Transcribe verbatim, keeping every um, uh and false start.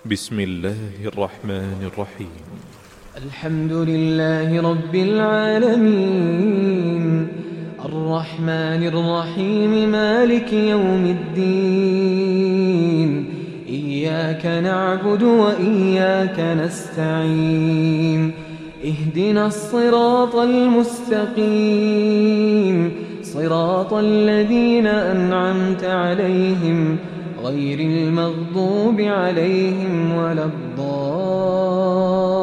بسم الله الرحمن الرحيم. الحمد لله رب العالمين، الرحمن الرحيم، مالك يوم الدين. إياك نعبد وإياك نستعين، اهدنا الصراط المستقيم، صراط الذين أنعمت عليهم غير المغضوب عليهم ولا الضالين.